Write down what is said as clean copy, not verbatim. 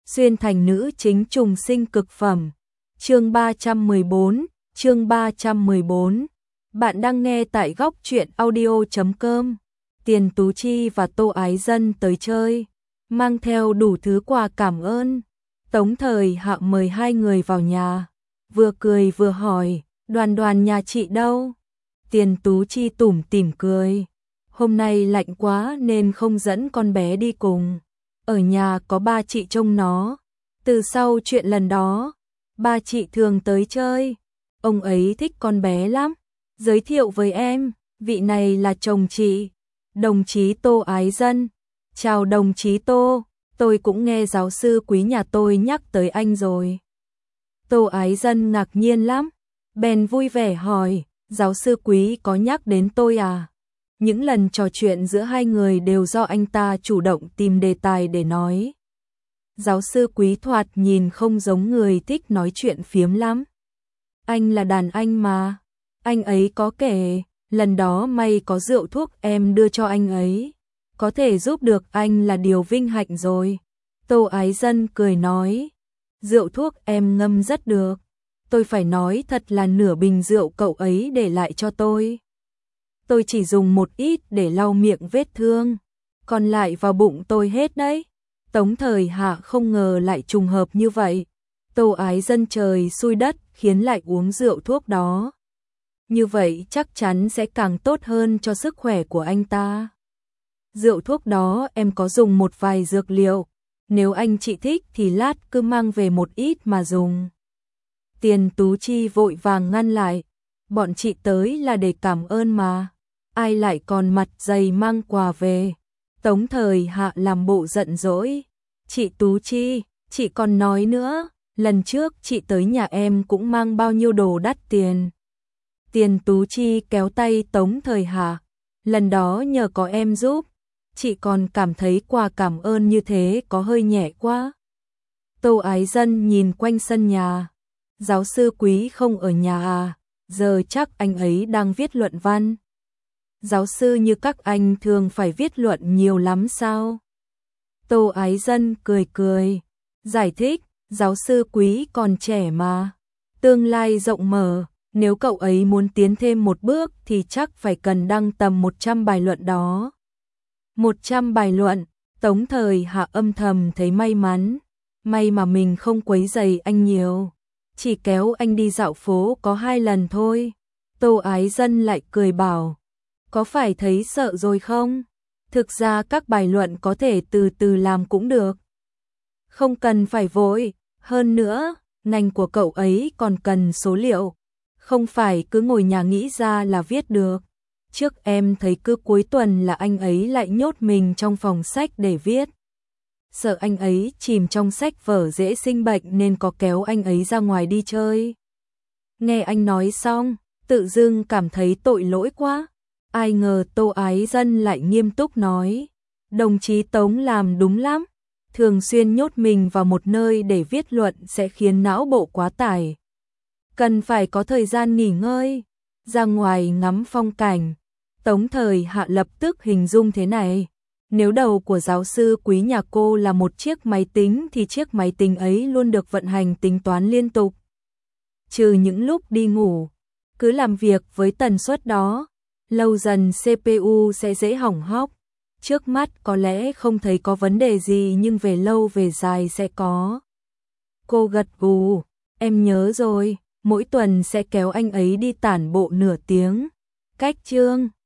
xuyên thành nữ chính trùng sinh cực phẩm. Chương 314. Bạn đang nghe tại góc truyện audio.com. Tiền Tú Chi và Tô Ái Dân tới chơi, mang theo đủ thứ quà cảm ơn. Tống Thời Hạ mời hai người vào nhà, vừa cười vừa hỏi, Đoàn nhà chị đâu? Tiền Tú Chi tủm tỉm cười, hôm nay lạnh quá nên không dẫn con bé đi cùng. Ở nhà có ba chị trông nó. Từ sau chuyện lần đó, ba chị thường tới chơi. Ông ấy thích con bé lắm. Giới thiệu với em, vị này là chồng chị, đồng chí Tô Ái Dân. Chào đồng chí Tô, tôi cũng nghe giáo sư Quý nhà tôi nhắc tới anh rồi. Tô Ái Dân ngạc nhiên lắm, bèn vui vẻ hỏi, giáo sư Quý có nhắc đến tôi à? Những lần trò chuyện giữa hai người đều do anh ta chủ động tìm đề tài để nói. Giáo sư Quý thoạt nhìn không giống người thích nói chuyện phiếm lắm. Anh là đàn anh mà. Anh ấy có kể, lần đó may có rượu thuốc em đưa cho anh ấy. Có thể giúp được anh là điều vinh hạnh rồi. Tô Ái Dân cười nói, rượu thuốc em ngâm rất được. Tôi phải nói thật là nửa bình rượu cậu ấy để lại cho tôi. Tôi chỉ dùng một ít để lau miệng vết thương, còn lại vào bụng tôi hết đấy. Tống Thời Hạ không ngờ lại trùng hợp như vậy. Tô Ái Dân trời xui đất khiến lại uống rượu thuốc đó. Như vậy chắc chắn sẽ càng tốt hơn cho sức khỏe của anh ta. Rượu thuốc đó em có dùng một vài dược liệu. Nếu anh chị thích thì lát cứ mang về một ít mà dùng. Tiền Tú Chi vội vàng ngăn lại. Bọn chị tới là để cảm ơn mà. Ai lại còn mặt dày mang quà về. Tống Thời Hạ làm bộ giận dỗi. Chị Tú Chi, chị còn nói nữa, lần trước chị tới nhà em cũng mang bao nhiêu đồ đắt tiền. Tiền Tú Chi kéo tay Tống Thời Hạ, lần đó nhờ có em giúp, chị còn cảm thấy quà cảm ơn như thế có hơi nhẹ quá. Tô Ái Dân nhìn quanh sân nhà, giáo sư Quý không ở nhà à, giờ chắc anh ấy đang viết luận văn. Giáo sư như các anh thường phải viết luận nhiều lắm sao? Tô Ái Dân cười cười, giải thích, giáo sư Quý còn trẻ mà, tương lai rộng mở, nếu cậu ấy muốn tiến thêm một bước thì chắc phải cần đăng tầm 100 bài luận đó. 100 bài luận, Tống Thời Hạ âm thầm thấy may mắn, may mà mình không quấy rầy anh nhiều, chỉ kéo anh đi dạo phố có 2 lần thôi. Tô Ái Dân lại cười bảo, có phải thấy sợ rồi không? Thực ra các bài luận có thể từ từ làm cũng được. Không cần phải vội, hơn nữa, ngành của cậu ấy còn cần số liệu. Không phải cứ ngồi nhà nghĩ ra là viết được. Trước em thấy cứ cuối tuần là anh ấy lại nhốt mình trong phòng sách để viết. Sợ anh ấy chìm trong sách vở dễ sinh bệnh nên có kéo anh ấy ra ngoài đi chơi. Nghe anh nói xong, tự dưng cảm thấy tội lỗi quá. Ai ngờ Tô Ái Dân lại nghiêm túc nói, đồng chí Tống làm đúng lắm, thường xuyên nhốt mình vào một nơi để viết luận sẽ khiến não bộ quá tải. Cần phải có thời gian nghỉ ngơi, ra ngoài ngắm phong cảnh. Tống Thời Hạ lập tức hình dung thế này, nếu đầu của giáo sư Quý nhà cô là một chiếc máy tính thì chiếc máy tính ấy luôn được vận hành tính toán liên tục. Trừ những lúc đi ngủ, cứ làm việc với tần suất đó, lâu dần CPU sẽ dễ hỏng hóc. Trước mắt có lẽ không thấy có vấn đề gì nhưng về lâu về dài sẽ có. Cô gật gù, em nhớ rồi, mỗi tuần sẽ kéo anh ấy đi tản bộ nửa tiếng. Cách chương